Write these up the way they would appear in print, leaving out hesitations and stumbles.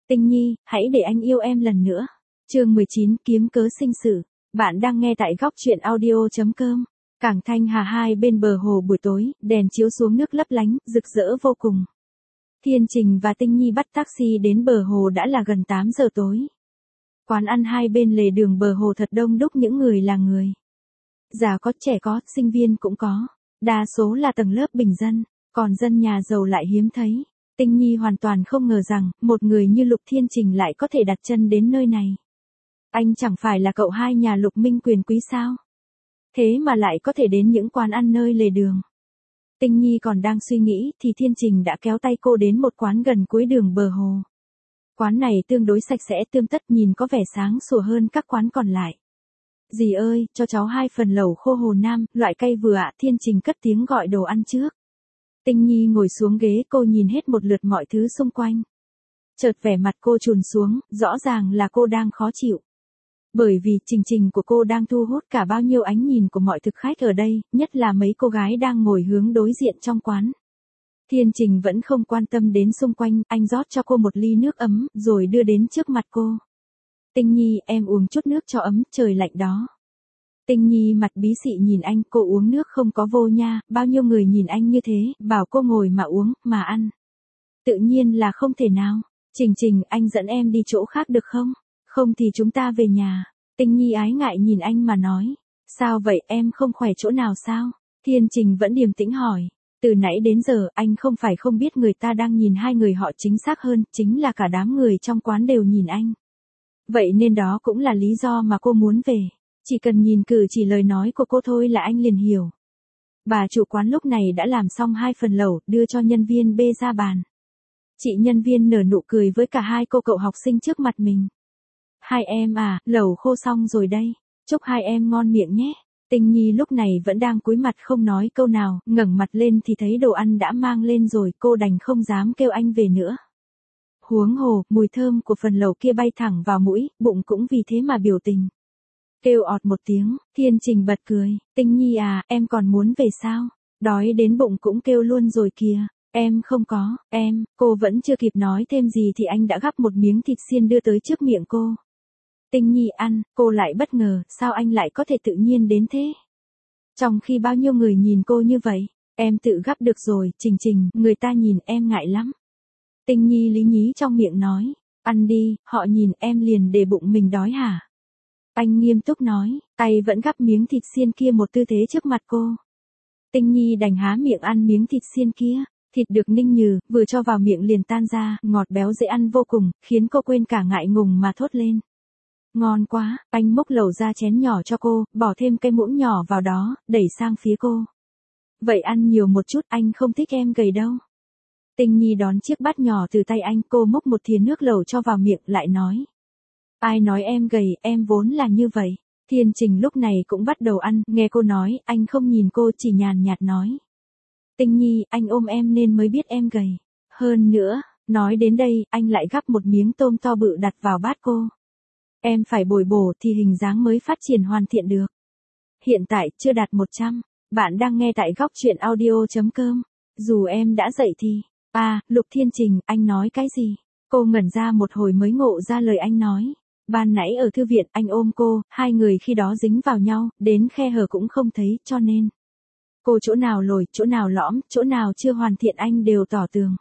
Tinh Nhi, hãy để anh yêu em lần nữa. Chương 19, kiếm cớ sinh sự. Bạn đang nghe tại góc truyện audio.com. Cảng Thanh Hà hai bên bờ hồ buổi tối, đèn chiếu xuống nước lấp lánh, rực rỡ vô cùng. Thiên Trình và Tinh Nhi bắt taxi đến bờ hồ đã là gần 8 giờ tối. Quán ăn hai bên lề đường bờ hồ thật đông đúc những người là người. Già có, trẻ có, sinh viên cũng có. Đa số là tầng lớp bình dân, còn dân nhà giàu lại hiếm thấy. Tinh Nhi hoàn toàn không ngờ rằng, một người như Lục Thiên Trình lại có thể đặt chân đến nơi này. Anh chẳng phải là cậu hai nhà Lục Minh quyền quý sao? Thế mà lại có thể đến những quán ăn nơi lề đường. Tinh Nhi còn đang suy nghĩ thì Thiên Trình đã kéo tay cô đến một quán gần cuối đường bờ hồ. Quán này tương đối sạch sẽ tươm tất, nhìn có vẻ sáng sủa hơn các quán còn lại. Dì ơi, cho cháu 2 phần lẩu khô Hồ Nam, loại cay vừa ạ. Thiên Trình cất tiếng gọi đồ ăn trước. Tinh Nhi ngồi xuống ghế, cô nhìn hết một lượt mọi thứ xung quanh. Chợt vẻ mặt cô trùn xuống, rõ ràng là cô đang khó chịu. Bởi vì Trình của cô đang thu hút cả bao nhiêu ánh nhìn của mọi thực khách ở đây, nhất là mấy cô gái đang ngồi hướng đối diện trong quán. Thiên Trình vẫn không quan tâm đến xung quanh, anh rót cho cô một ly nước ấm, rồi đưa đến trước mặt cô. Tinh Nhi, em uống chút nước cho ấm, trời lạnh đó. Tinh Nhi mặt bí xị nhìn anh, cô uống nước không có vô nha, bao nhiêu người nhìn anh như thế, bảo cô ngồi mà uống, mà ăn. Tự nhiên là không thể nào. Trình, anh dẫn em đi chỗ khác được không? Không thì chúng ta về nhà. Tinh Nhi ái ngại nhìn anh mà nói. Sao vậy, em không khỏe chỗ nào sao? Thiên Trình vẫn điềm tĩnh hỏi. Từ nãy đến giờ, anh không phải không biết người ta đang nhìn hai người họ, chính xác hơn, chính là cả đám người trong quán đều nhìn anh. Vậy nên đó cũng là lý do mà cô muốn về. Chỉ cần nhìn cử chỉ lời nói của cô thôi là anh liền hiểu. Bà chủ quán lúc này đã làm xong 2 phần lẩu, đưa cho nhân viên bê ra bàn. Chị nhân viên nở nụ cười với cả hai cô cậu học sinh trước mặt mình. Hai em à, lẩu khô xong rồi đây. Chúc hai em ngon miệng nhé. Tinh Nhi lúc này vẫn đang cúi mặt không nói câu nào, ngẩng mặt lên thì thấy đồ ăn đã mang lên rồi, cô đành không dám kêu anh về nữa. Huống hồ, mùi thơm của phần lẩu kia bay thẳng vào mũi, bụng cũng vì thế mà biểu tình. Kêu ọt một tiếng, Thiên Trình bật cười. Tinh Nhi à, em còn muốn về sao? Đói đến bụng cũng kêu luôn rồi kìa. Em không có, cô vẫn chưa kịp nói thêm gì thì anh đã gắp một miếng thịt xiên đưa tới trước miệng cô. Tinh Nhi ăn, cô lại bất ngờ, sao anh lại có thể tự nhiên đến thế? Trong khi bao nhiêu người nhìn cô như vậy, em tự gắp được rồi, Trình, người ta nhìn em ngại lắm. Tinh Nhi lý nhí trong miệng nói, ăn đi, họ nhìn em liền để bụng mình đói hả? Anh nghiêm túc nói, tay vẫn gắp miếng thịt xiên kia một tư thế trước mặt cô. Tinh Nhi đành há miệng ăn miếng thịt xiên kia, thịt được ninh nhừ, vừa cho vào miệng liền tan ra, ngọt béo dễ ăn vô cùng, khiến cô quên cả ngại ngùng mà thốt lên. Ngon quá, anh múc lẩu ra chén nhỏ cho cô, bỏ thêm cây muỗng nhỏ vào đó, đẩy sang phía cô. Vậy ăn nhiều một chút, anh không thích em gầy đâu. Tinh Nhi đón chiếc bát nhỏ từ tay anh, cô múc một thìa nước lẩu cho vào miệng, lại nói. Ai nói em gầy, em vốn là như vậy. Thiên Trình lúc này cũng bắt đầu ăn, nghe cô nói, anh không nhìn cô, chỉ nhàn nhạt nói. Tinh Nhi, anh ôm em nên mới biết em gầy. Hơn nữa, nói đến đây, anh lại gắp một miếng tôm to bự đặt vào bát cô. Em phải bồi bổ thì hình dáng mới phát triển hoàn thiện được. Hiện tại, chưa đạt 100. Bạn đang nghe tại góc truyện audio.com. Dù em đã dậy thì. Lục Thiên Trình, anh nói cái gì? Cô ngẩn ra một hồi mới ngộ ra lời anh nói. Ban nãy ở thư viện, anh ôm cô, hai người khi đó dính vào nhau, đến khe hở cũng không thấy, cho nên. Cô chỗ nào lồi, chỗ nào lõm, chỗ nào chưa hoàn thiện anh đều tỏ tường.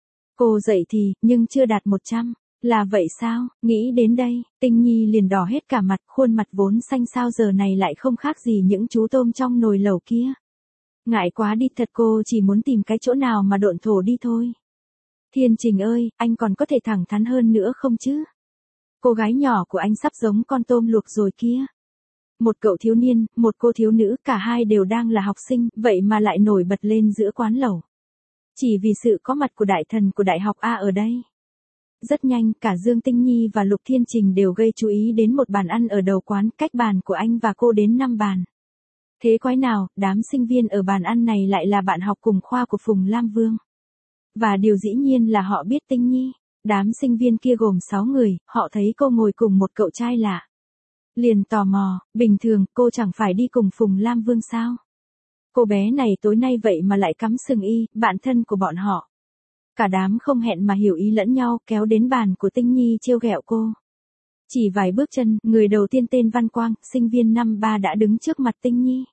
Cô dậy thì, nhưng chưa đạt 100. Là vậy sao? Nghĩ đến đây, Tinh Nhi liền đỏ hết cả mặt, khuôn mặt vốn xanh sao giờ này lại không khác gì những chú tôm trong nồi lẩu kia. Ngại quá đi thật, cô chỉ muốn tìm cái chỗ nào mà độn thổ đi thôi. Thiên Trình ơi, anh còn có thể thẳng thắn hơn nữa không chứ? Cô gái nhỏ của anh sắp giống con tôm luộc rồi kia. Một cậu thiếu niên, một cô thiếu nữ, cả hai đều đang là học sinh, vậy mà lại nổi bật lên giữa quán lẩu. Chỉ vì sự có mặt của đại thần của Đại học A ở đây. Rất nhanh, cả Dương Tinh Nhi và Lục Thiên Trình đều gây chú ý đến một bàn ăn ở đầu quán, cách bàn của anh và cô đến 5 bàn. Thế quái nào, đám sinh viên ở bàn ăn này lại là bạn học cùng khoa của Phùng Lam Vương. Và điều dĩ nhiên là họ biết Tinh Nhi. Đám sinh viên kia gồm 6 người, họ thấy cô ngồi cùng một cậu trai lạ. Liền tò mò, bình thường, cô chẳng phải đi cùng Phùng Lam Vương sao? Cô bé này tối nay vậy mà lại cắm sừng y, bạn thân của bọn họ. Cả đám không hẹn mà hiểu ý lẫn nhau kéo đến bàn của Tinh Nhi trêu ghẹo cô. Chỉ vài bước chân, người đầu tiên tên Văn Quang, sinh viên năm 3 đã đứng trước mặt Tinh Nhi.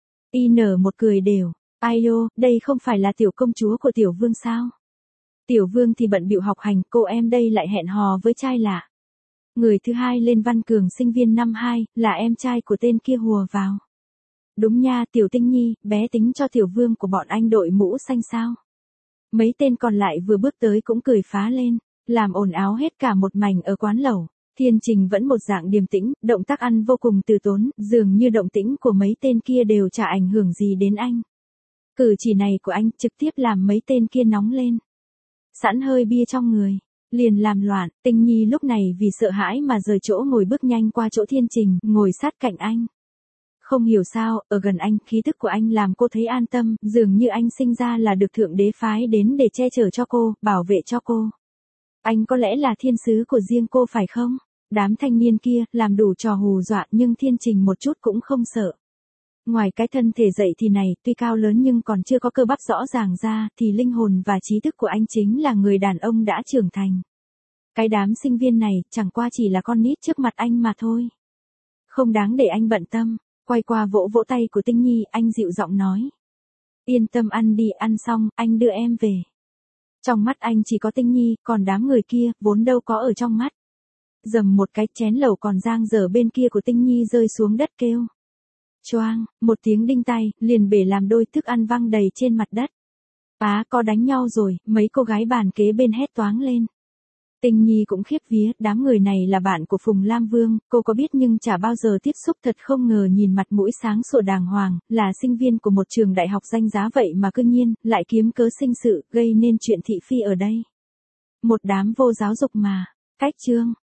Y nở một cười đều. Ai ô, đây không phải là tiểu công chúa của tiểu vương sao? Tiểu vương thì bận bịu học hành, cô em đây lại hẹn hò với trai lạ. Người thứ hai lên Văn Cường sinh viên năm 2, là em trai của tên kia hùa vào. Đúng nha, tiểu Tinh Nhi, bé tính cho tiểu vương của bọn anh đội mũ xanh sao? Mấy tên còn lại vừa bước tới cũng cười phá lên, làm ồn áo hết cả một mảnh ở quán lẩu. Thiên Trình vẫn một dạng điềm tĩnh, động tác ăn vô cùng từ tốn, dường như động tĩnh của mấy tên kia đều chả ảnh hưởng gì đến anh. Cử chỉ này của anh trực tiếp làm mấy tên kia nóng lên. Sẵn hơi bia trong người, liền làm loạn. Tinh Nhi lúc này vì sợ hãi mà rời chỗ ngồi bước nhanh qua chỗ Thiên Trình, ngồi sát cạnh anh. Không hiểu sao, ở gần anh, khí tức của anh làm cô thấy an tâm, dường như anh sinh ra là được Thượng Đế phái đến để che chở cho cô, bảo vệ cho cô. Anh có lẽ là thiên sứ của riêng cô phải không? Đám thanh niên kia, làm đủ trò hù dọa nhưng Thiên Trình một chút cũng không sợ. Ngoài cái thân thể dậy thì này, tuy cao lớn nhưng còn chưa có cơ bắp rõ ràng ra, thì linh hồn và trí thức của anh chính là người đàn ông đã trưởng thành. Cái đám sinh viên này, chẳng qua chỉ là con nít trước mặt anh mà thôi. Không đáng để anh bận tâm. Quay qua vỗ vỗ tay của Tinh Nhi, anh dịu giọng nói. Yên tâm ăn đi, ăn xong, anh đưa em về. Trong mắt anh chỉ có Tinh Nhi, còn đám người kia, vốn đâu có ở trong mắt. Dầm một cái chén lẩu còn dang dở bên kia của Tinh Nhi rơi xuống đất kêu. Choang, một tiếng đinh tai, liền bể làm đôi thức ăn văng đầy trên mặt đất. Có đánh nhau rồi, mấy cô gái bàn kế bên hét toáng lên. Tinh Nhi cũng khiếp vía, đám người này là bạn của Phùng Lam Vương, cô có biết nhưng chả bao giờ tiếp xúc, thật không ngờ nhìn mặt mũi sáng sủa đàng hoàng, là sinh viên của một trường đại học danh giá vậy mà cư nhiên, lại kiếm cớ sinh sự, gây nên chuyện thị phi ở đây. Một đám vô giáo dục mà. Cách chương.